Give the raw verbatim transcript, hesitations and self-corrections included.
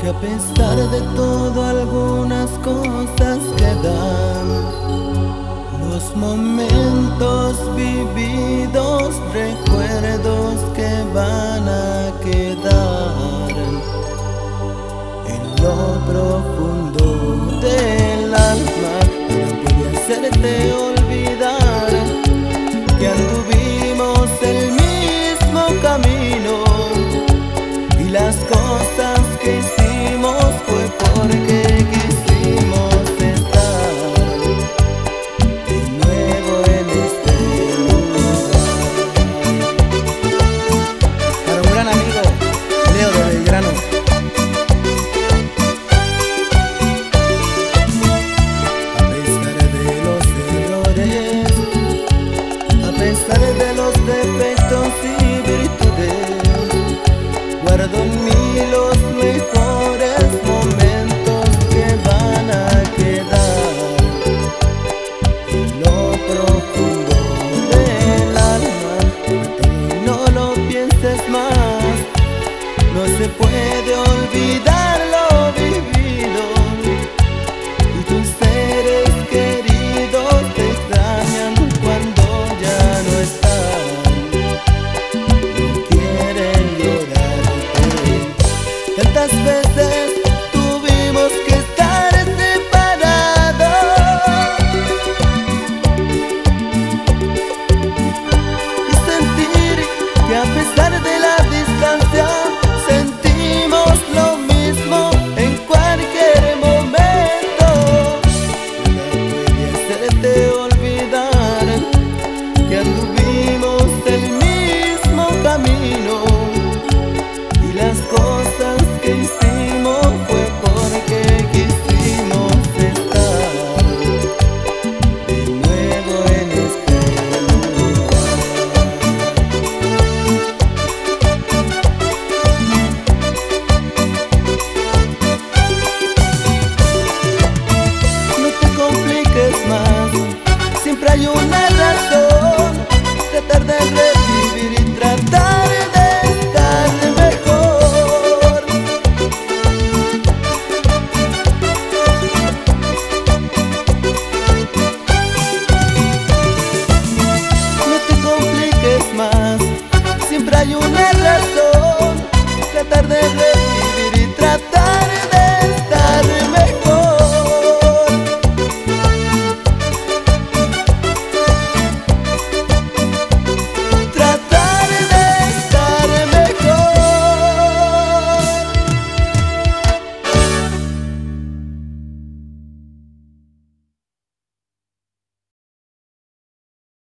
que a pesar de todo algunas cosas quedan. Los momentos vividos, recuerdos que van a quedar en lo profundo del alma. Nada puede hacerte olvidar que anduvimos el mismo camino, y las cosas que hicimos fue porque quisimos estar de nuevo en este lugar. Para un gran amigo, Leo de Belgrano. A pesar de los errores, a pesar de los defectos y virtudes, guardo en mí los mejores momentos que van a quedar en lo profundo del alma. Y no lo pienses más, no se puede olvidar lo vivido, y tus seres queridos te extrañan cuando ya no están. Tantas veces tuvimos que estar separados y sentir que a pesar de la distancia sentimos lo mismo en cualquier momento. Nada puede hacerte olvidar que anduvimos el mismo camino, y las cosas que hicimos fue porque quisimos estar de nuevo en este lugar. No te compliques más, siempre hay una razón. Tratar de revivir y tratar de estar mejor. No te compliques más, siempre hay una razón. Tratar de